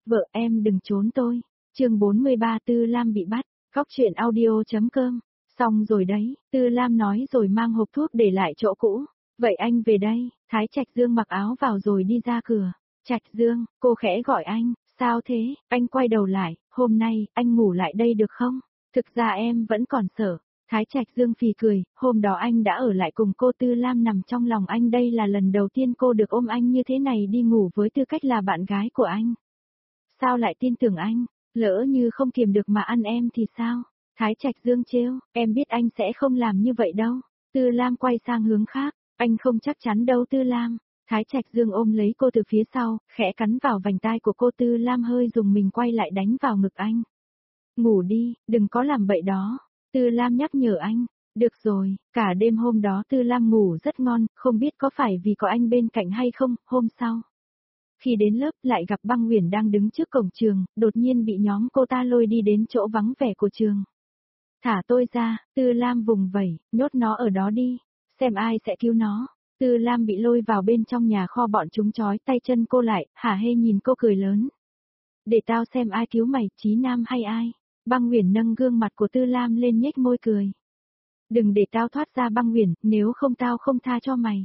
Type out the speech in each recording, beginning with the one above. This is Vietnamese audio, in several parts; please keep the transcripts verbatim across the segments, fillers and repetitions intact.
vợ em đừng trốn tôi. Chương bốn mươi ba Tư Lam bị bắt, Cóc truyện audio.com. Xong rồi đấy, Tư Lam nói rồi mang hộp thuốc để lại chỗ cũ. Vậy anh về đây, Thái Trạch Dương mặc áo vào rồi đi ra cửa. Trạch Dương, cô khẽ gọi anh, sao thế, anh quay đầu lại, hôm nay, anh ngủ lại đây được không? Thực ra em vẫn còn sợ. Thái Trạch Dương phì cười, hôm đó anh đã ở lại cùng cô. Tư Lam nằm trong lòng anh, đây là lần đầu tiên cô được ôm anh như thế này, đi ngủ với tư cách là bạn gái của anh. Sao lại tin tưởng anh, lỡ như không kiềm được mà ăn em thì sao? Thái Trạch Dương trêu, em biết anh sẽ không làm như vậy đâu. Tư Lam quay sang hướng khác, anh không chắc chắn đâu Tư Lam. Thái Trạch Dương ôm lấy cô từ phía sau, khẽ cắn vào vành tai của cô. Tư Lam hơi dùng mình quay lại đánh vào ngực anh. Ngủ đi, đừng có làm bậy đó. Tư Lam nhắc nhở anh. Được rồi, cả đêm hôm đó Tư Lam ngủ rất ngon, không biết có phải vì có anh bên cạnh hay không. Hôm sau, khi đến lớp lại gặp Băng Uyển đang đứng trước cổng trường, đột nhiên bị nhóm cô ta lôi đi đến chỗ vắng vẻ của trường. Thả tôi ra, Tư Lam vùng vẩy, nhốt nó ở đó đi, xem ai sẽ cứu nó. Tư Lam bị lôi vào bên trong nhà kho, bọn chúng trói tay chân cô lại, hả hê nhìn cô cười lớn. Để tao xem ai cứu mày, Chí Nam hay ai? Băng Uyển nâng gương mặt của Tư Lam lên nhếch môi cười. Đừng để tao thoát ra Băng Uyển, nếu không tao không tha cho mày.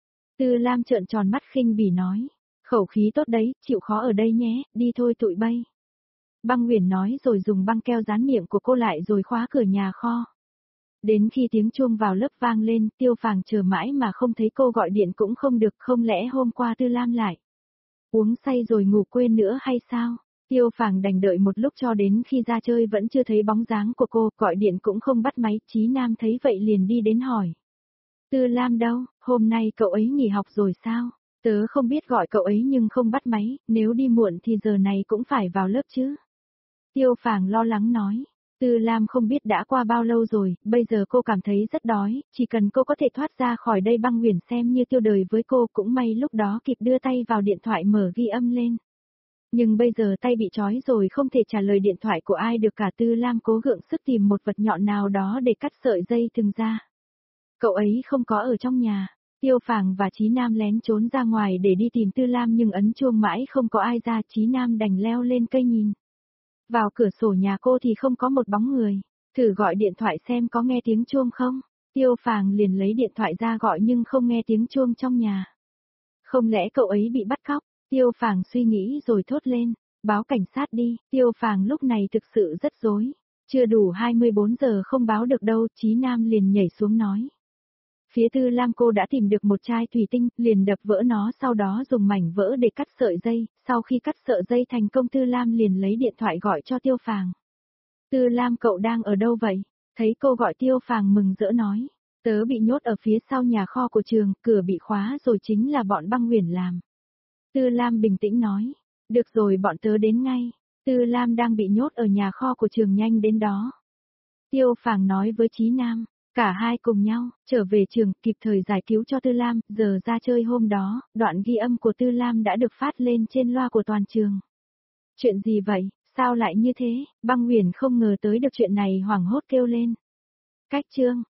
Tư Lam trợn tròn mắt khinh bỉ nói. Khẩu khí tốt đấy, chịu khó ở đây nhé, đi thôi tụi bay. Băng Uyển nói rồi dùng băng keo dán miệng của cô lại rồi khóa cửa nhà kho. Đến khi tiếng chuông vào lớp vang lên, Tiêu Phàng chờ mãi mà không thấy cô, gọi điện cũng không được, không lẽ hôm qua Tư Lam lại uống say rồi ngủ quên nữa hay sao? Tiêu Phàng đành đợi một lúc cho đến khi ra chơi vẫn chưa thấy bóng dáng của cô, gọi điện cũng không bắt máy. Chí Nam thấy vậy liền đi đến hỏi. Tư Lam đâu, hôm nay cậu ấy nghỉ học rồi sao? Tớ không biết gọi cậu ấy nhưng không bắt máy, nếu đi muộn thì giờ này cũng phải vào lớp chứ. Tiêu Phàng lo lắng nói. Tư Lam không biết đã qua bao lâu rồi, bây giờ cô cảm thấy rất đói, chỉ cần cô có thể thoát ra khỏi đây. Băng Uyển xem như tiêu đời với cô, cũng may lúc đó kịp đưa tay vào điện thoại mở ghi âm lên. Nhưng bây giờ tay bị trói rồi, không thể trả lời điện thoại của ai được cả. Tư Lam cố gượng sức tìm một vật nhọn nào đó để cắt sợi dây thừng ra. Cậu ấy không có ở trong nhà. Tiêu Phàng và Chí Nam lén trốn ra ngoài để đi tìm Tư Lam nhưng ấn chuông mãi không có ai ra. Chí Nam đành leo lên cây nhìn vào cửa sổ nhà cô thì không có một bóng người. Thử gọi điện thoại xem có nghe tiếng chuông không. Tiêu Phàng liền lấy điện thoại ra gọi nhưng không nghe tiếng chuông trong nhà. Không lẽ cậu ấy bị bắt cóc? Tiêu Phàng suy nghĩ rồi thốt lên. Báo cảnh sát đi. Tiêu Phàng lúc này thực sự rất rối. Chưa đủ hai mươi bốn giờ không báo được đâu. Chí Nam liền nhảy xuống nói. Phía Tư Lam cô đã tìm được một chai thủy tinh, liền đập vỡ nó, sau đó dùng mảnh vỡ để cắt sợi dây. Sau khi cắt sợi dây thành công, Tư Lam liền lấy điện thoại gọi cho Tiêu Phàng. Tư Lam, cậu đang ở đâu vậy? Thấy cô gọi, Tiêu Phàng mừng rỡ nói. Tớ bị nhốt ở phía sau nhà kho của trường, cửa bị khóa rồi, chính là bọn Băng Uyển làm. Tư Lam bình tĩnh nói. Được rồi, bọn tớ đến ngay. Tư Lam đang bị nhốt ở nhà kho của trường, nhanh đến đó. Tiêu Phàng nói với Chí Nam. Cả hai cùng nhau, trở về trường, kịp thời giải cứu cho Tư Lam. Giờ ra chơi hôm đó, đoạn ghi âm của Tư Lam đã được phát lên trên loa của toàn trường. Chuyện gì vậy, sao lại như thế? Băng Uyển không ngờ tới được chuyện này, hoảng hốt kêu lên. Cách chương.